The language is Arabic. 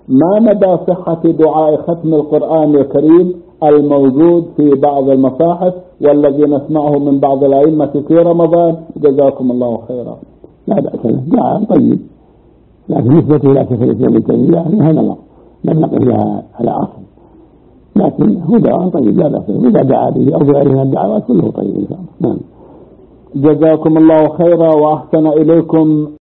ما مدى صحة دعاء ختم القرآن الكريم الموجود في بعض المصاحف والذي نسمعه من بعض الأئمة في رمضان؟ جزاكم الله خيرا. لا بأس به، دعاء طيب، لكن نسبته إلى شيخ الإسلام ابن تيمية هذا نظر، لم نقل فيها على أصل، لكن هو دعاء طيب لا بأس به، إذا دعا به أو بغيره من الدعوات كله طيب إن شاء الله. جزاكم الله خيرا وأحسن إليكم.